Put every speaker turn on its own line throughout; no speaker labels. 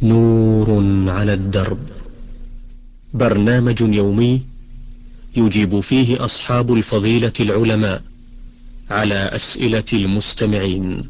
نور على الدرب، برنامج يومي يجيب فيه أصحاب الفضيلة العلماء على أسئلة المستمعين.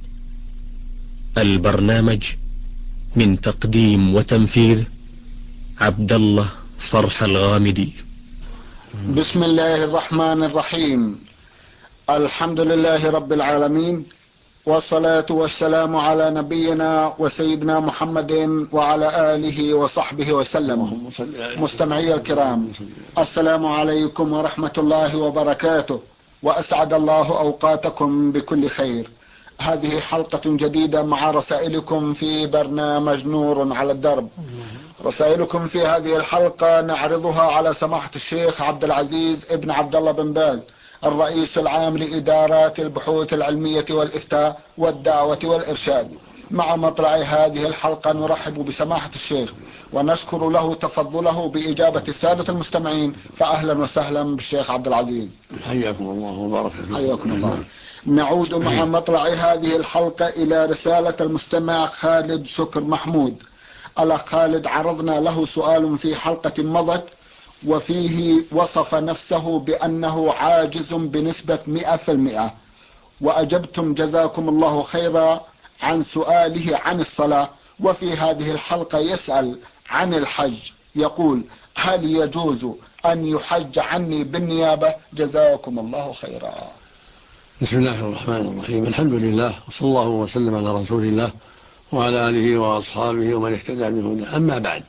البرنامج من تقديم وتنفيذ عبد الله فرح الغامدي.
بسم الله الرحمن الرحيم. الحمد لله رب العالمين، والصلاة والسلام على نبينا وسيدنا محمد وعلى آله وصحبه وسلم. مستمعي الكرام، السلام عليكم ورحمة الله وبركاته، وأسعد الله أوقاتكم بكل خير. هذه حلقة جديدة مع رسائلكم في برنامج نور على الدرب. رسائلكم في هذه الحلقة نعرضها على سماحة الشيخ عبد العزيز ابن عبد الله بن باز، الرئيس العام لإدارات البحوث العلمية والإفتاء والدعوة والإرشاد. مع مطلع هذه الحلقة نرحب بسماحة الشيخ ونشكر له تفضله بإجابة السادة المستمعين، فأهلا وسهلا بالشيخ عبد العزيز.
حياكم الله وبارك فيكم.
حياكم الله. نعود مع مطلع هذه الحلقة إلى رسالة المستمع خالد شكر محمود. الأخ خالد عرضنا له سؤال في حلقة مضت، وفيه وصف نفسه بأنه عاجز بنسبة 100%، وأجبتم جزاكم الله خيرا عن سؤاله عن الصلاة. وفي هذه الحلقة يسأل عن الحج، يقول: هل يجوز أن يحج عني بالنيابة؟ جزاكم الله خيرا.
بسم الله الرحمن الرحيم. الحمد لله، وصلى الله وسلم على رسول الله وعلى آله وأصحابه ومن اهتدى بهداه. أما بعد،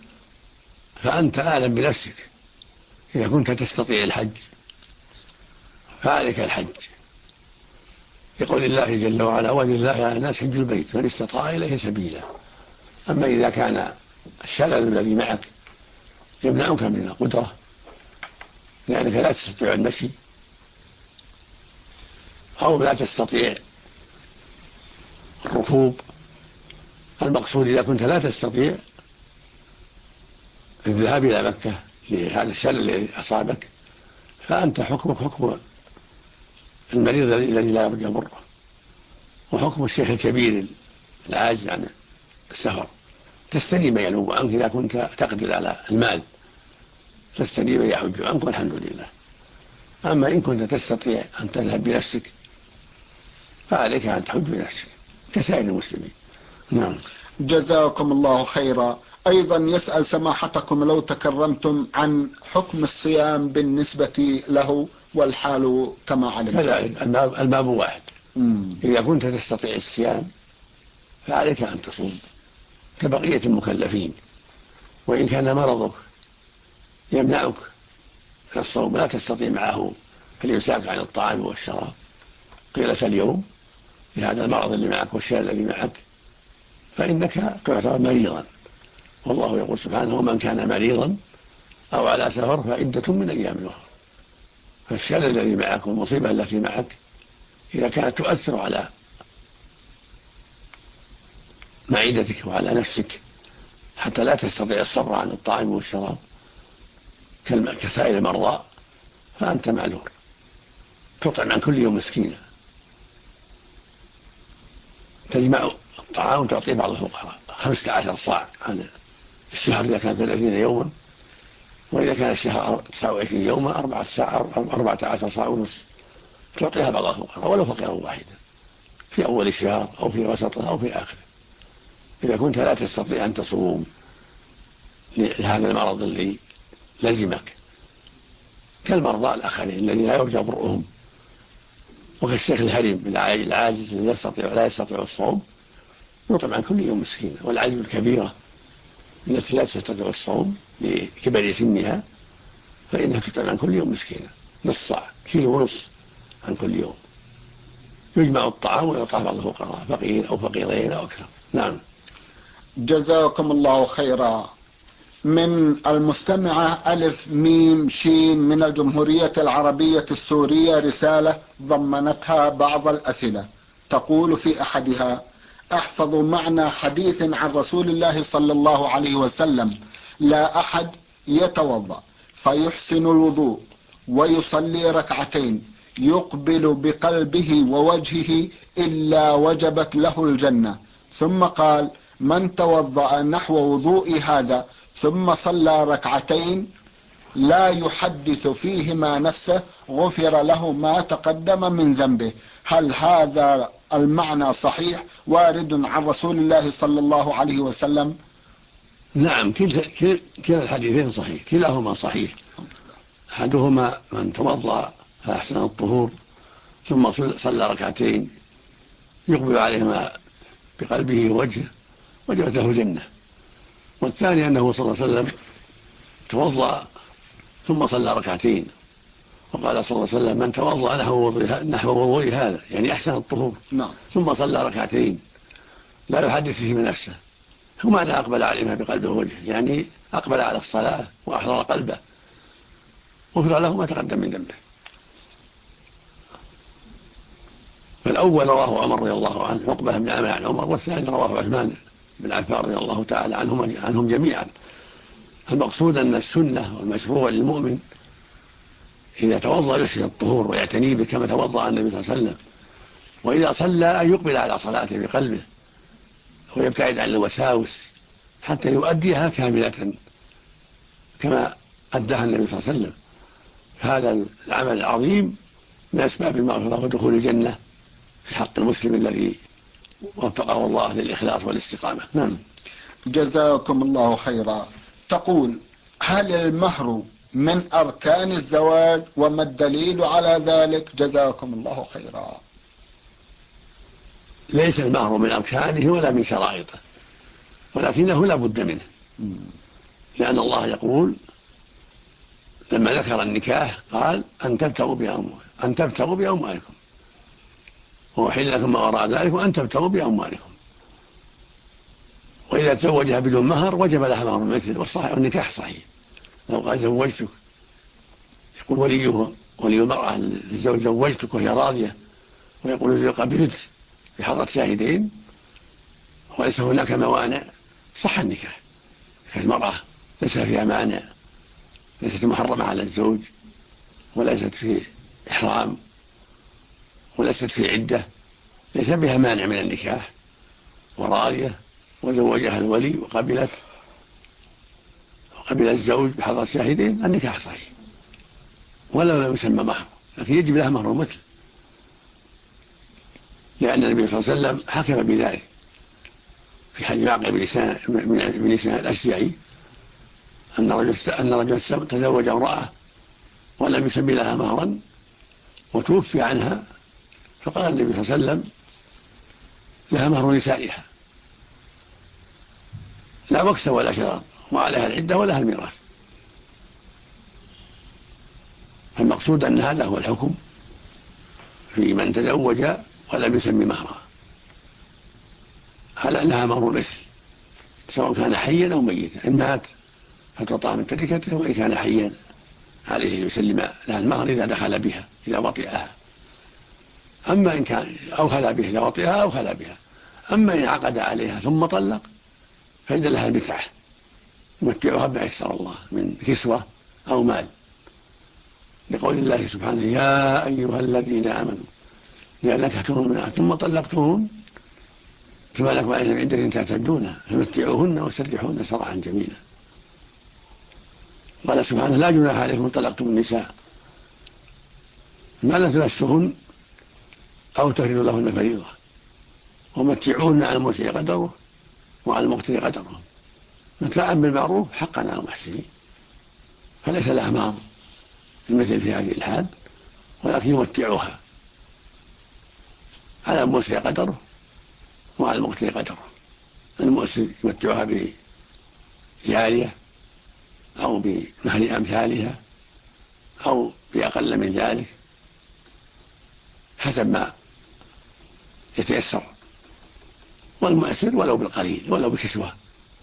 فأنت أعلم بنفسك. إذا كنت تستطيع الحج فعليك الحج، يقول الله جل وعلا: ولله على الناس حج البيت من استطاع إليه سبيلا. أما إذا كان الشلل الذي معك يمنعك من القدرة لأنك لا تستطيع المشي، أو لا تستطيع الركوب، المقصود إذا كنت لا تستطيع الذهاب إلى مكة لهذا الشلل الذي أصابك، فأنت حكمك حكم المريض الذي لا يرجى بره، وحكم الشيخ الكبير العاجز عن السفر. تستني ما ينوب عنك إذا كنت تقدر على المال، تستني من يحج عنك، والحمد لله. أما إن كنت تستطيع أن تذهب بنفسك فعليك أن تحج بنفسك كسائر المسلمين. نعم.
جزاكم الله خيرا. أيضا يسأل سماحتكم لو تكرمتم عن حكم الصيام بالنسبة له والحال كما علمت.
كذلك الباب واحد. إذا كنت تستطيع الصيام فعليك أن تصوم كبقية المكلفين، وإن كان مرضك يمنعك من الصوم لا تستطيع معه الإمساك عن الطعام والشراب طيلة اليوم لهذا المرض اللي معك والشلل الذي معك، فإنك تعتبر مريضا، والله يقول سبحانه: ومن كان مريضا أو على سفر فعدة من أيام أخرى. فالشلل الذي معك والمصيبة التي معك إذا كانت تؤثر على معدتك وعلى نفسك حتى لا تستطيع الصبر عن الطعام والشراب كسائر المرضى، فأنت معذور. تطعم عن كل يوم مسكينة، تجمع الطعام وتعطيه بعض الفقراء 15 صاع عن الشهر إذا كان 30 يوما، وإذا كان الشهر 29 يوما 14 صاع ونصف، تعطيها بعض الفقراء ولو فقيرا واحدا في أول الشهر أو في وسطه أو في آخره. إذا كنت لا تستطيع أن تصوم لهذا المرض الذي لزمك كالمرضى الآخرين الذين لا يرجى برؤهم، وكالشيخ الهرم العاجز الذي لا يستطيع الصوم، يطعم عن كل يوم مسكينة. والعجز الكبيرة التي لا تستطيع الصوم لكبر سنها فإنها تطعم عن كل يوم مسكينة، نص صاع، كيلو ونص عن كل يوم، يجمع الطعام ويعطى بعض الفقراء، فقير أو فقيرين أو أكثر. نعم.
جزاكم الله خيرا. من المستمعة ألف ميم شين من الجمهورية العربية السورية رسالة ضمنتها بعض الأسئلة، تقول في أحدها: أحفظ معنى حديث عن رسول الله صلى الله عليه وسلم: لا أحد يتوضأ فيحسن الوضوء ويصلي ركعتين يقبل بقلبه ووجهه إلا وجبت له الجنة. ثم قال: من توضأ نحو وضوء هذا ثم صلى ركعتين لا يحدث فيهما نفسه غفر له ما تقدم من ذنبه. هل هذا المعنى صحيح وارد عن رسول الله صلى الله عليه وسلم؟
نعم، كلا الحديثين صحيح، كلاهما صحيح. أحدهما من توضأ فأحسن الطهور ثم صلى ركعتين يقبل عليهما بقلبه ووجهه وجبت له الجنة. والثاني أنه صلى الله عليه وسلم توضأ ثم صلى ركعتين، وقال صلى الله عليه وسلم من توضأ نحو وضوء هذا، يعني أحسن الطهور، ثم صلى ركعتين لا يحدث فيه من نفسه، هو معنى أقبل عليهما بقلبه ووجهه، يعني أقبل على الصلاة وأحضر قلبه غفر له ما تقدم من ذنبه. فالأول رواه عمر رضي الله عنه عقبة بن عامر عن عمر، والثاني رواه عثمان بن عفان رضي الله تعالى عنهم جميعا. المقصود أن السنة والمشروع للمؤمن إذا توضأ يحسن الطهور ويعتني به كما توضأ النبي صلى الله عليه وسلم، وإذا صلى أن يقبل على صلاته بقلبه ويبتعد عن الوساوس حتى يؤديها كاملة كما أداها النبي صلى الله عليه وسلم. هذا العمل العظيم من أسباب المغفرة ودخول الجنة في حق المسلم الذي وفقه الله للإخلاص والاستقامة. نعم.
جزاكم الله خيرا. تقول: هل المهر من أركان الزواج وما الدليل على ذلك؟ جزاكم الله خيرا.
ليس المهر من أركانه ولا من شرائطه، ولكنه لا بد منه، لأن الله يقول لما ذكر النكاح قال أن تبتغوا بأموالكم وأحل لكم ما وراء ذلك وأن تبتغوا بأموالكم. وإذا تزوجها بدون مهر وجب لها مهر مثل، والصحيح النكاح صحيح. لو قال زوجتك يقول ولي المرأة للزوج زوجتك وهي راضية، ويقول الزوج قبلت بحضرة شاهدين وليس هناك موانع، صح النكاح. كالمرأة ليس فيها مانع، ليست محرمة على الزوج وليست في إحرام وليست في عدة، ليس بها مانع من النكاح وراضية وزوجها الولي وقبل الزوج بحضرة شاهدين، النكاح صحيح ولا لم يسمى مهر، لكن يجب لها مهر مثل، لأن النبي صلى الله عليه وسلم حكم بذلك في حديث معقل بن لسان الأشجعي أن رجل تزوج امرأة ولم يسمي لها مهرا وتوفي عنها، فقال النبي صلى الله عليه وسلم لها مهر نسائها لا وكس ولا شرط، وعليها العدة ولها الميراث. فالمقصود أن هذا هو الحكم في من تزوج ولم يسمي مهرا، هل لها مهر مثل سواء كان حيا أو ميتا، إن مات فتطع من تركته، وإن كان حيا عليه يسلم لها المهر إذا دخل بها إذا وطئها، أما إن كان أو خلا بها إذا وطئها أو خلا بها. أما إن عقد عليها ثم طلق فإن لها المتعة يمتعها بما يسر الله من كسوة أو مال، لقول الله سبحانه يا أيها الذين آمنوا إذا نكحتم المؤمنات ثم طلقتموهن فما لكم عليهن من عدة تعتدونها فمتعوهن وسرحوهن سراحا جميلا. قال سبحانه لا جناح عليكم إن طلقتم النساء ما لم تمسوهن أو تفرضوا لهن فريضة ومتعوهن على الموسع قدره وعلى المقتر قدره متاعا بالمعروف حقا على المحسنين. فليس لها مهر المثل في هذه الحال، ولكن يمتعوها على الموسع قدره وعلى المقتر قدره. المؤسر يمتعها بجارية أو بمهر أمثالها أو بأقل من ذلك حسب ما يتيسر، والمؤسر ولو بالقليل ولو بكسوة.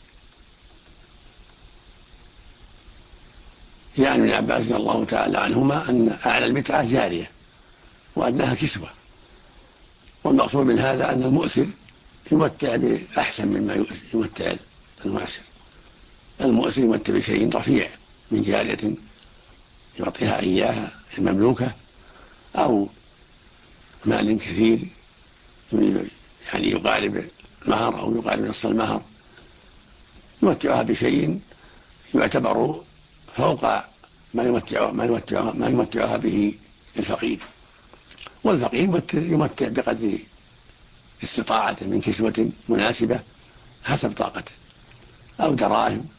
يعني ابن عباس رضي الله تعالى عنهما أن أعلى المتعة جارية وأدناها كسوة، والمقصود من هذا أن المؤسر يمتع بأحسن مما يمتع المؤسر. المؤسر يمتع بشيء رفيع من جارية يعطيها إياها المملوكة أو مال كثير يعني يقارب المهر أو يقارب نصف المهر، يمتعها بشيء يعتبر فوق ما يمتعها به الفقير. والفقير يمتع بقدر استطاعته من كسوة مناسبة حسب طاقته أو دراهم.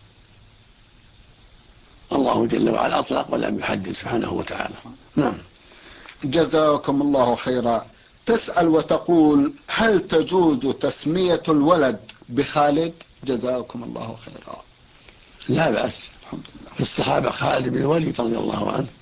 الله جل وعلا أطلق ولم يحدد سبحانه وتعالى. نعم.
جزاكم الله خيرا. تسأل وتقول: هل تجوز تسمية الولد بخالد؟ جزاكم الله خيرا.
لا بأس. في الصحابة خالد بن الوليد رضي الله عنه،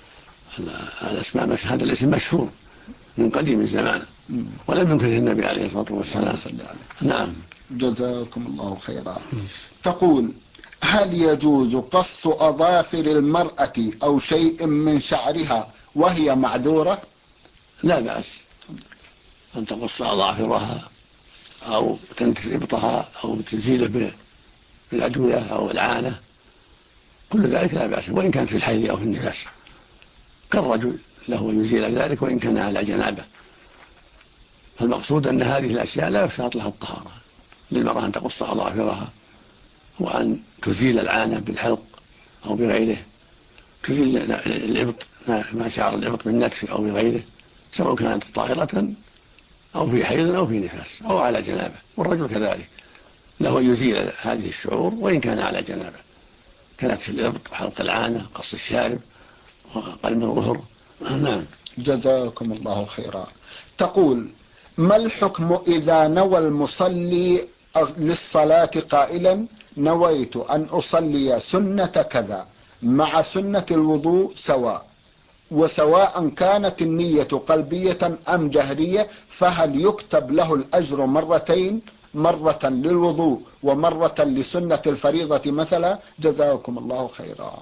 هذا الاسم مشهور من قديم الزمان ولم ينكره النبي عليه الصلاة والسلام. نعم.
جزاكم الله خيرا. تقول: هل يجوز قص أظافر المرأة أو شيء من شعرها وهي معذورة؟
لا بأس أن تقص أظافرها أو تنتف إبطها أو تزيله بالأدوية أو العانة، كل ذلك لا بأس، وإن كانت في الحيض أو في النفاس، كالرجل له يزيل ذلك وإن كان على جنابه. فالمقصود أن هذه الأشياء لا يشترط لها الطهارة، للمرأة أن تقص أظافرها وأن تزيل العانة بالحلق أو بغيره، تزيل الإبط ما شعر الإبط بالنتف أو بغيره، سواء كانت طاهرة أو في حيض أو في نفاس أو على جنابه. والرجل كذلك له يزيل هذه الشعور وإن كان على جنابه، كانت في الإبط وحلق العانة قص الشارب وقلم الظهر. نعم.
جزاكم الله خيرا. تقول: ما الحكم إذا نوى المصلي للصلاة قائلا: نويت أن أصلي سنة كذا مع سنة الوضوء سواء، وسواء كانت النية قلبية أم جهرية، فهل يكتب له الأجر مرتين، مرة للوضوء ومرة لسنة الفريضة مثلا؟ جزاكم الله خيرا.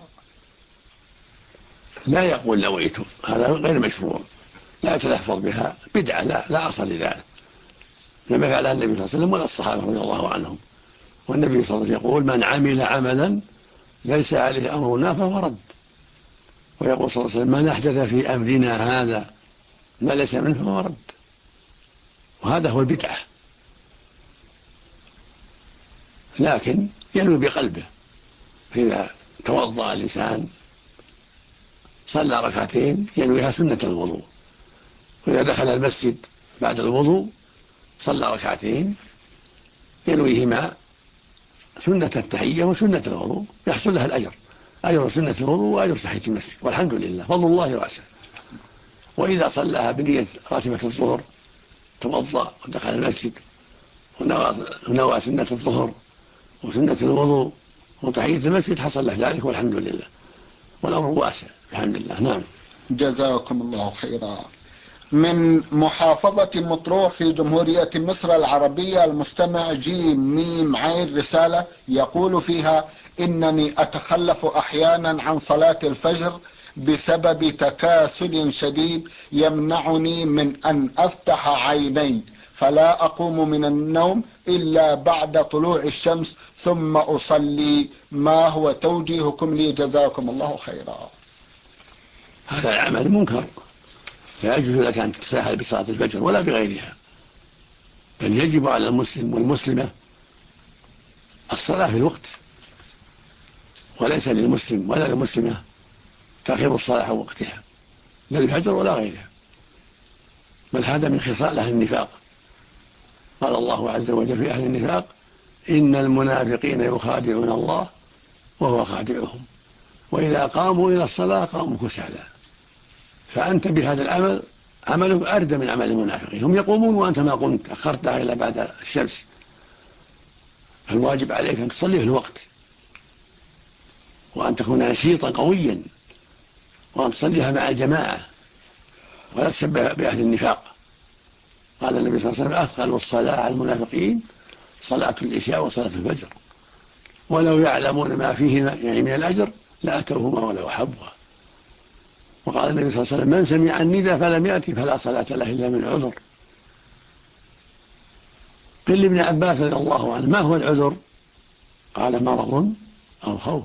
لا يقول نويت، هذا غير مشروع، لا يتلفظ بها، بدعة، لا أصل لذلك، لما فعلها النبي صلى الله عليه وسلم ولا الصحابة رضي الله عنهم. والنبي صلى الله عليه وسلم يقول: من عمل عملا ليس عليه أمرنا فهو رد. ويقول صلى الله عليه وسلم: من أحدث في أمرنا هذا ما ليس منه فهو رد. وهذا هو البدعة. لكن ينوي بقلبه، فإذا توضأ الإنسان صلى ركعتين ينويها سنة الوضوء، وإذا دخل المسجد بعد الوضوء صلى ركعتين ينويهما سنة التحية وسنة الوضوء، يحصل لها الأجر، أجر سنة الوضوء وأجر تحية المسجد، والحمد لله، فضل الله واسع. وإذا صلىها بنية راتبة الظهر، توضأ ودخل المسجد ونوى سنة الظهر وسنة الوضوء وتحية المسجد، حصل له ذلك والحمد لله، والأمر واسع الحمد لله. نعم.
جزاكم الله خيرا. من محافظة مطروح في جمهورية مصر العربية، المستمع جيم ميم عين رسالة يقول فيها: إنني أتخلف أحيانا عن صلاة الفجر بسبب تكاسل شديد يمنعني من أن أفتح عيني، فلا أقوم من النوم إلا بعد طلوع الشمس ثم أصلي. ما هو توجيهكم لي؟ جزاكم الله خيرا.
هذا العمل منكر، لا يجوز لك أن تتساهل بصلاة الفجر ولا بغيرها، بل يجب على المسلم والمسلمة الصلاة في الوقت، وليس للمسلم ولا للمسلمة تأخير الصلاة عن وقتها، لا الفجر ولا غيرها، بل هذا من خصال أهل النفاق. قال الله عز وجل في أهل النفاق: إن المنافقين يخادعون الله وهو خادعهم وإذا قاموا إلى الصلاة قاموا كسالى. فأنت بهذا العمل عملك أردى من عمل المنافقين، هم يقومون وأنت ما قمت، أخرتها إلى بعد الشمس. فالواجب عليك أن تصلي في الوقت، وأن تكون نشيطا قويا، وأن تصليها مع الجماعة، ولا تشبه بأهل النفاق. قال النبي صلى الله عليه وسلم: أثقل الصلاة على المنافقين صلاة العشاء وصلاة الفجر، ولو يعلمون ما فيهما يعني من الأجر لأتوهما ولو حبوا. وقال النبي صلى الله عليه وسلم: من سمع الندى فلم يأتي فلا صلاة له إلا من عذر. قيل لابن عباس رضي الله عنه: ما هو العذر؟ قال: مرض أو خوف.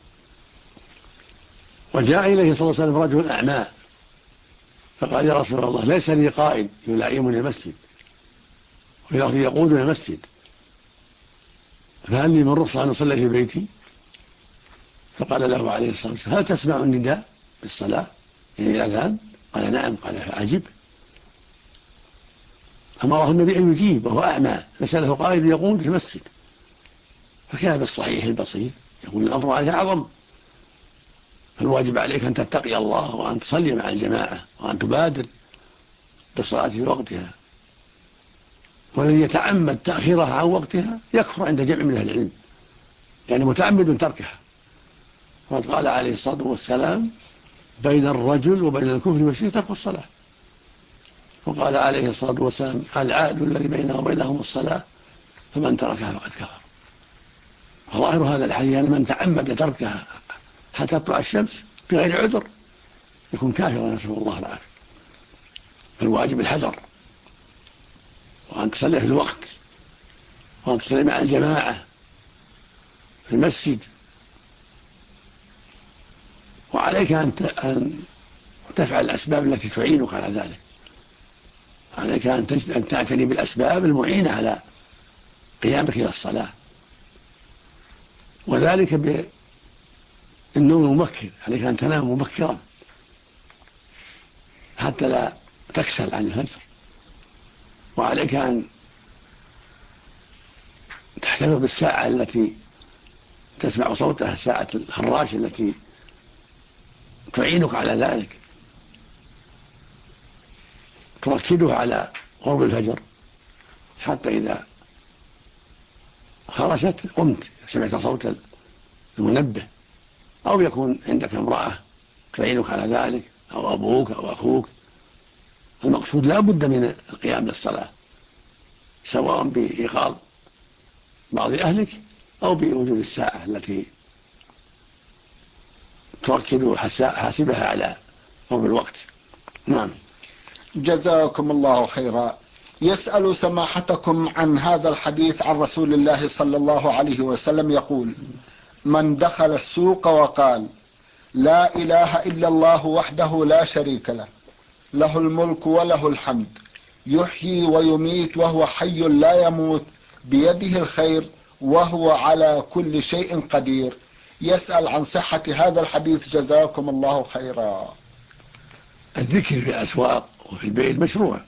وجاء إليه صلى الله عليه وسلم رجل أعمى فقال: يا رسول الله، ليس لي قائد يلائمني المسجد وفي لفظ يقودون المسجد، فهل لي من رخصة أن أصلي في بيتي؟ فقال له عليه الصلاة والسلام: هل تسمع النداء بالصلاة يعني الأذان؟ قال: نعم. قال: فأجب. أمره النبي أن يجيب وهو أعمى، فسأله قائد يقود في المسجد، فكان بالصحيح البصير يقول الأمر عليه أعظم، فالواجب عليك أن تتقي الله وأن تصلي مع الجماعة وأن تبادر بالصلاة في وقتها، والذي يتعمد تأخيرها عن وقتها يكفر عند جمع من أهل العلم، يعني متعمد تركها. وقد قال عليه الصلاة والسلام: بين الرجل وبين الكفر والشرك ترك الصلاة. وقال عليه الصلاة والسلام: العهد الذي بينه وبينهم الصلاة فمن تركها فقد كفر. فظاهر هذا الحديث أن من تعمد تركها حتى تطلع الشمس بغير عذر يكون كافرا، نسأل الله العافية. فالواجب الحذر، وأن تصلي في الوقت، وأن تصلي مع الجماعة في المسجد، وعليك أن تفعل الأسباب التي تعينك على ذلك. عليك أن تعتني بالأسباب المعينة على قيامك إلى الصلاة، وذلك بالنوم المبكر. عليك أن تنام مبكرا حتى لا تكسل عن الفجر، وعليك أن تحتفظ بالساعة التي تسمع صوتها، ساعة الخراش التي تعينك على ذلك، تركده على قرب الفجر حتى إذا خرجت قمت سمعت صوت المنبه، أو يكون عندك امرأة تعينك على ذلك، أو أبوك أو أخوك. المقصود لا بد من القيام للصلاة، سواء بإيقاظ بعض أهلك أو بوجود الساعة التي تركد حاسبها على قرب الوقت. نعم.
جزاكم الله خيرا. يسأل سماحتكم عن هذا الحديث عن رسول الله صلى الله عليه وسلم يقول: من دخل السوق وقال: لا إله إلا الله وحده لا شريك له، له الملك وله الحمد، يحيي ويميت وهو حي لا يموت، بيده الخير وهو على كل شيء قدير. يسأل عن صحة هذا الحديث جزاكم الله خيرا.
الذكر في الأسواق وفي البيت مشروع.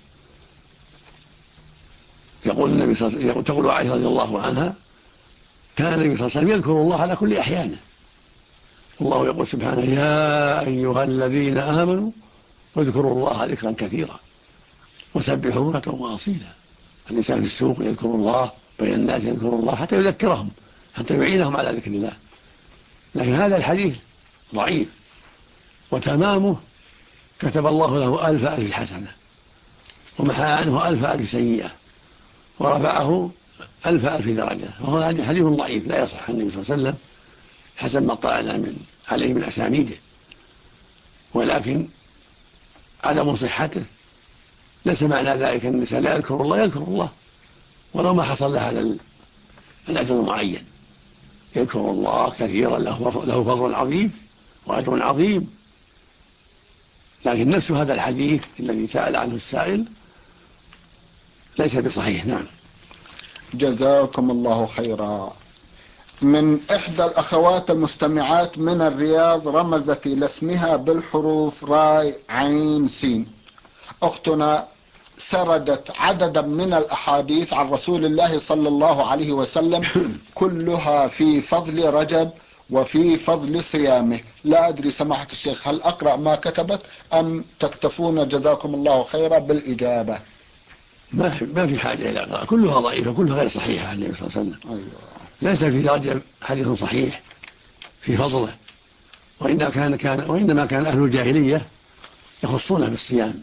يقول النبي صلى الله عليه وسلم، تقول عائشة رضي الله عنها: كان النبي صلى الله عليه وسلم يذكر الله على كل أحيانه. الله يقول سبحانه: يا أيها الذين آمنوا واذكروا الله ذكرا كثيرا وسبحوه بكرة وأصيلا. الإنسان في السوق يذكر الله، بين الناس يذكر الله حتى يذكرهم، حتى يعينهم على ذكر الله. لكن هذا الحديث ضعيف، وتمامه: كتب الله له 1000 حسنة ومحى عنه 1000 سيئة ورفعه 1000 درجة. وهو حديث ضعيف لا يصح عن النبي صلى الله عليه وسلم حسب ما طلعنا عليه من أسانيده، ولكن عدم صحته ليس معنى ذلك أن الإنسان لا يذكر الله، يذكر الله ولو ما حصل له هذا الأجر المعين. يذكر الله كثيرا، له فضل عظيم وأجر عظيم، لكن نفس هذا الحديث الذي سأل عنه السائل ليس بصحيح. نعم.
جزاكم الله خيرا. من إحدى الأخوات المستمعات من الرياض رمزت إلى اسمها بالحروف راء عين سين. أختنا سردت عددا من الأحاديث عن رسول الله صلى الله عليه وسلم كلها في فضل رجب وفي فضل صيامه. لا أدري سماحة الشيخ هل أقرأ ما كتبت أم تكتفون جزاكم الله خيرا بالإجابة؟
ما في حاجة إلى قراءة، كلها ضعيفة، كلها غير صحيحة عن النبي صلى الله عليه وسلم.
أيوة.
ليس في رجب حديث صحيح في فضله، وإنما كان أهل الجاهلية يخصونه بالصيام،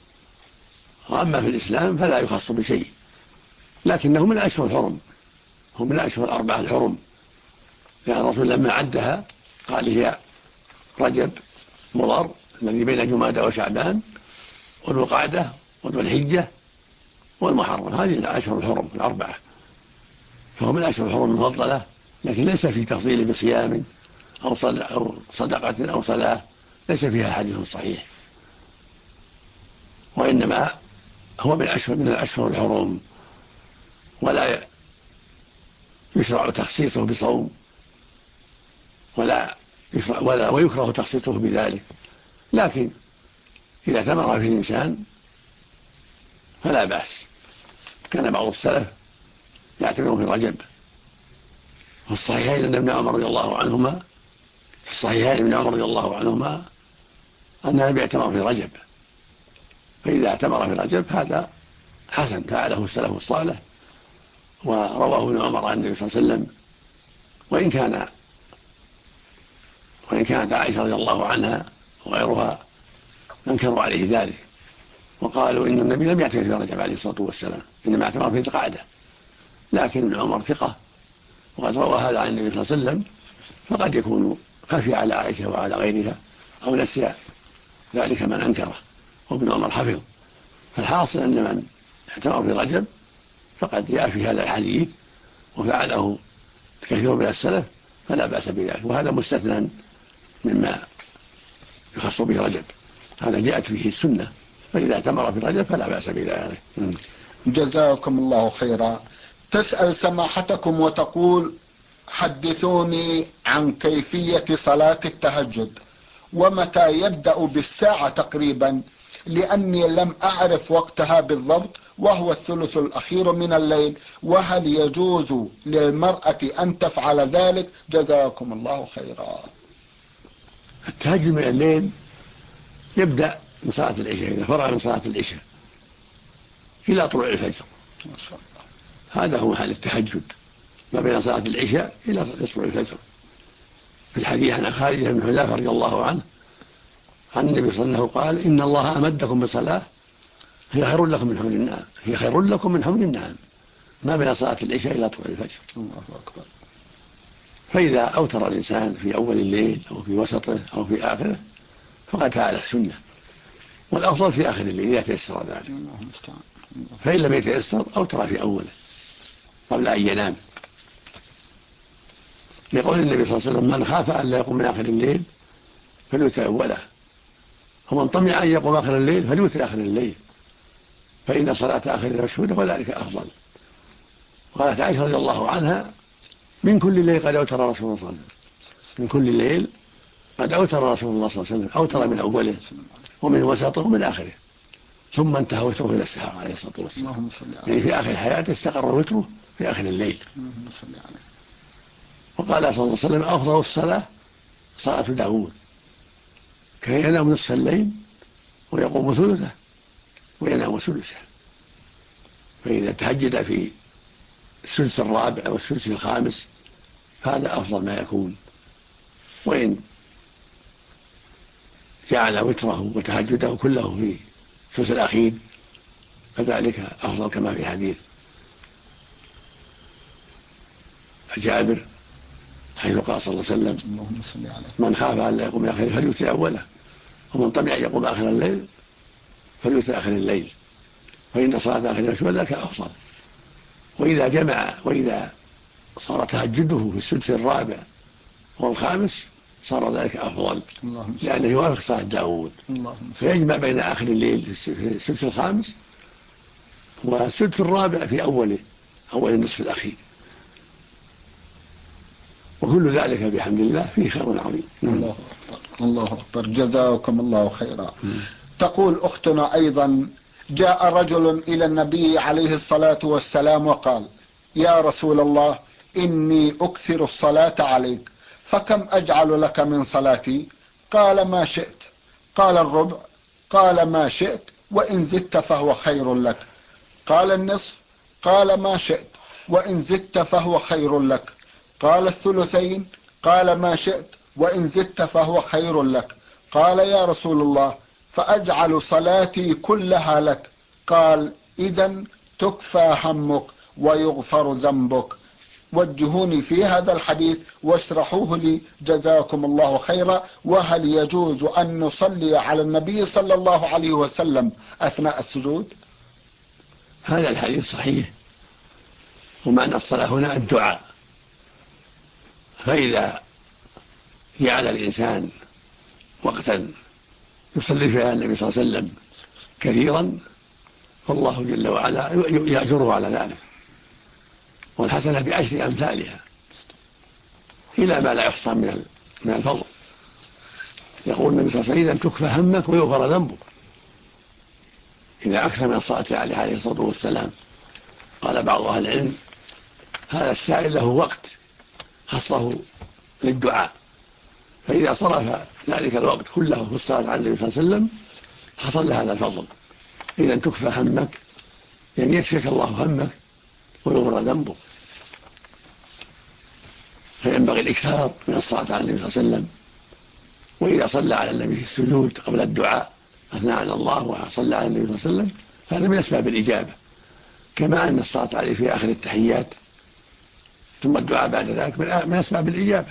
وأما في الإسلام فلا يخص بشيء، لكنه من الأشهر الحرم، هم من الأشهر 4 الحرم، لأن الرسول لما عدها قال: هي رجب، مضر الذي بين جمادى وشعبان، والقعدة وذو الحجة والمحرم. هذه الأشهر الحرم 4، فهو من الأشهر الحرم المفضلة، لكن ليس في تفضيل بصيام أو صدقة أو صلاة، ليس فيها حديث صحيح، وإنما هو من الأشهر الحرم. ولا يشرع تخصيصه بصوم ويكره تخصيصه بذلك، لكن إذا تمر فيه الإنسان فلا بأس. كان بعض السلف يعتمر في رجب. في الصحيحين أن ابن عمر رضي الله عنهما أن النبي اعتمر في رجب، فإذا اعتمر في رجب هذا حسن، فعله السلف الصالح، ورواه ابن عمر عن النبي صلى الله عليه وسلم. وإن كانت عائشة رضي الله عنها وغيرها أنكروا عليه ذلك، وقالوا إن النبي لم يعتمر في رجب عليه الصلاة والسلام، إنما اعتمر في القعدة. لكن ابن عمر ثقة وقد روى هذا عن النبي صلى الله عليه وسلم، فقد يكون خفي على عائشة وعلى غيرها أو نسي ذلك من أنكره، وابن عمر حفظ. فالحاصل أن من اعتمر في رجب فقد جاء في هذا الحديث وفعله كثير من السلف فلا بأس بذلك، وهذا مستثنى مما يخص به رجب، هذا جاءت به السنة، فإذا اعتمر في رجب فلا بأس بذلك.
جزاكم الله خيرا. تسأل سماحتكم وتقول: حدثوني عن كيفية صلاة التهجد، ومتى يبدأ بالساعة تقريبا، لأني لم أعرف وقتها بالضبط، وهو الثلث الأخير من الليل، وهل يجوز للمرأة أن تفعل ذلك؟ جزاكم الله خيرا.
التهجد من الليل يبدأ من صلاة العشاء، إذا فرغ من صلاة العشاء إلى طلوع الفجر، هذا هو حال التهجد، ما بين صلاة العشاء إلى طلوع الفجر. في الحديث عن خالد بن حذافة رضي الله عنه عن النبي صلى الله عليه وسلم قال: إن الله أمدكم بصلاة هي خير لكم من حمر النعم، ما بين صلاة العشاء إلى طلوع الفجر.
الله أكبر.
فإذا أوتر الإنسان في أول الليل أو في وسطه أو في آخره فقد فعل السنة، والأفضل في آخر الليل إذا تيسر ذلك، فإن لم يتيسر أوتر في أوله قبل أن ينام، لقول النبي صلى الله عليه وسلم: من خاف أن لا يقوم من آخر الليل فليوتر أوله، ومن طمع أن يقوم آخر الليل فليوتر آخر الليل، فإن صلاة آخر المشهودة وذلك أفضل. قالت عائشة رضي الله عنها: من كل الليل قد أوتر رسول الله صلى الله عليه وسلم، من كل الليل قد أوتر رسول الله صلى الله عليه وسلم، أوتر من أوله ومن وسطه ومن آخره، ثم انتهى وتره إلى السحر عليه الصلاة والسلام، يعني في آخر حياته استقر وتره في آخر الليل. وقال صلى الله عليه وسلم: أفضل الصلاة صلاة داود، كان ينام نصف الليل ويقوم ثلثه وينام ثلثه، فإذا تهجد في الثلث الرابع والثلث الخامس هذا أفضل ما يكون، وإن جعل وتره وتهجده كله في الثلث الأخير فذلك أفضل، كما في حديث جابر حيث قال صلى الله عليه وسلم: من خاف أن لا يقوم آخر فليوتر أوله، ومن طمع أن يقوم آخر الليل فليوتر آخر الليل، فإن صلاة آخر المشهود ذلك أفضل. وإذا صار تهجده في السدس الرابع والخامس صار ذلك أفضل، لأنه يوافق صلاة داود، فيجمع بين آخر الليل في السدس الخامس والسدس الرابع في أول النصف الأخير، وكل ذلك بحمد الله فيه خير عظيم.
الله أكبر. جزاكم الله خيرا. تقول أختنا أيضا: جاء رجل إلى النبي عليه الصلاة والسلام وقال: يا رسول الله، إني أكثر الصلاة عليك، فكم أجعل لك من صلاتي؟ قال: ما شئت. قال: الربع. قال: ما شئت، وإن زدت فهو خير لك. قال: النصف. قال: ما شئت، وإن زدت فهو خير لك. قال: الثلثين. قال: ما شئت، وإن زدت فهو خير لك. قال: يا رسول الله، فأجعل صلاتي كلها لك. قال: إذن تكفى همك ويغفر ذنبك. وجهوني في هذا الحديث واشرحوه لي جزاكم الله خيرا. وهل يجوز أن نصلي على النبي صلى الله عليه وسلم أثناء السجود؟
هذا الحديث صحيح، ومعنى الصلاة هنا الدعاء، فإذا جعل الإنسان وقتا يصلي فيها النبي صلى الله عليه وسلم كثيرا فالله جل وعلا يأجره على ذلك، والحسنة ب10 أمثالها إلى ما لا يحصى من الفضل. يقول النبي صلى الله عليه وسلم: تكفى همك ويغفر ذنبك. إذا أكثر من الصلاة عليه الصلاة والسلام. قال بعض أهل العلم: هذا السائل له وقت خصه للدعاء، فإذا صرف ذلك الوقت كله في الصلاة على النبي صلى الله عليه وسلم حصل له هذا الفضل. إذا تكفى همك يعني يكفيك الله همك ويغفر ذنبك. فينبغي الإكثار من الصلاة على النبي صلى الله عليه وسلم. وإذا صلى على النبي في السجود قبل الدعاء أثنى على الله وصلى على النبي صلى الله عليه وسلم فهذا من أسباب الإجابة، كما أن الصلاة عليه في آخر التحيات ثم الدعاء بعد ذلك من أسباب الإجابة.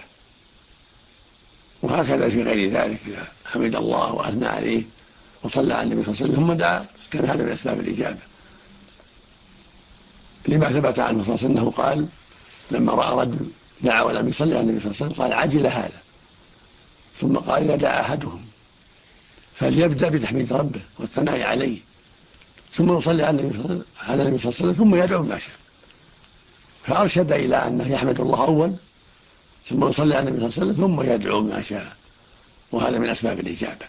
وهكذا في غير ذلك، إذا حمد الله وأثنى عليه وصلى على النبي صلى الله عليه وسلم ثم دعا كان هذا من أسباب الإجابة، لما ثبت عنه صلى الله عليه وسلم أنه قال لما رأى رجل دعا ولم يصلي على النبي صلى الله عليه وسلم قال: عجل هذا. ثم قال: إذا دعا أحدهم فليبدأ بتحميد ربه والثناء عليه ثم يصلي على النبي صلى الله عليه وسلم ثم يدعو ما شاء. فأرشد إلى أنه يحمد الله أول ثم يصلي على النبي صلى الله عليه وسلم ثم يدعو ما شاء، وهذا من أسباب الإجابة.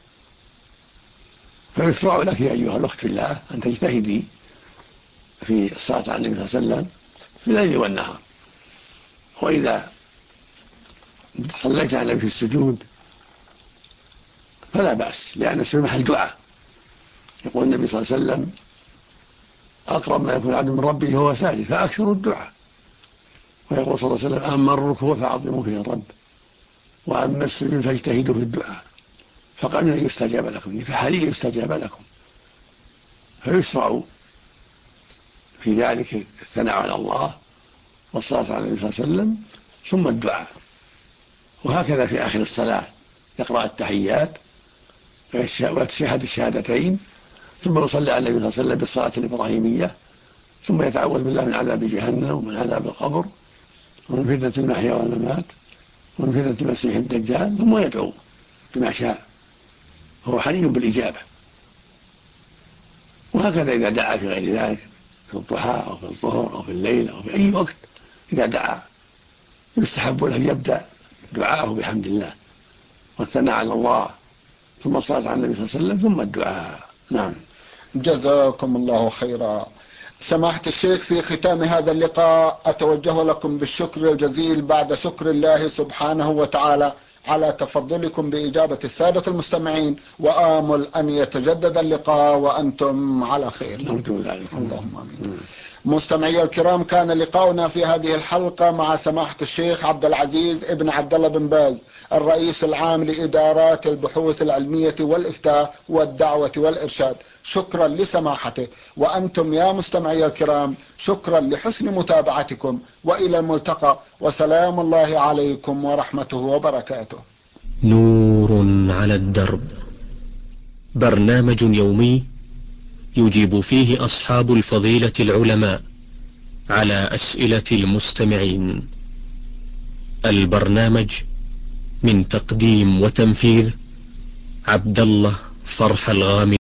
فيشرع لك يا أيها الأخت في الله أن تجتهدي في الصلاة على النبي صلى الله عليه وسلم في الليل والنهار. وإذا صليت على النبي في السجود فلا بأس، لأن السجود محل دعاء. يقول النبي صلى الله عليه وسلم: أقرب ما يكون العبد من ربه وهو ساجد فأكثروا الدعاء. ويقول صلى الله عليه وسلم: أما الركوع فعظموا فيه الرب، وأما السجود فاجتهدوا في الدعاء فقبل أن يستجاب لكم، فحاليا يستجاب لكم. فيشرع في ذلك الثناء على الله والصلاة على النبي صلى الله عليه وسلم ثم الدعاء. وهكذا في آخر الصلاة يقرأ التحيات ويتشهد الشهادتين ثم يصلي على النبي صلى الله عليه وسلم بالصلاة الإبراهيمية ثم يتعوذ بالله من عذاب جهنم ومن عذاب القبر ومن فتنة المحيا والممات ومن فتنة المسيح الدجال ثم يدعو بما شاء، هو حري بالإجابة. وهكذا إذا دعا في غير ذلك في الضحى أو في الظهر أو في الليل أو في أي وقت إذا دعا يستحب له يبدأ دعاءه بحمد الله والثناء على الله ثم الصلاة على النبي صلى الله عليه وسلم ثم الدعاء. نعم.
جزاكم الله خيرا. سماحة الشيخ، في ختام هذا اللقاء أتوجه لكم بالشكر الجزيل بعد شكر الله سبحانه وتعالى على تفضلكم بإجابة السادة المستمعين، وآمل أن يتجدد اللقاء وأنتم على خير. اللهم آمين. مستمعي الكرام، كان لقاؤنا في هذه الحلقة مع سماحة الشيخ عبد العزيز ابن عبد الله بن باز، الرئيس العام لإدارات البحوث العلمية والإفتاء والدعوة والإرشاد. شكرا لسماحته، وأنتم يا مستمعي الكرام شكرا لحسن متابعتكم، وإلى الملتقى، وسلام الله عليكم ورحمته وبركاته.
نور على الدرب، برنامج يومي يجيب فيه أصحاب الفضيلة العلماء على أسئلة المستمعين. البرنامج من تقديم وتنفيذ عبد الله فرح الغامدي.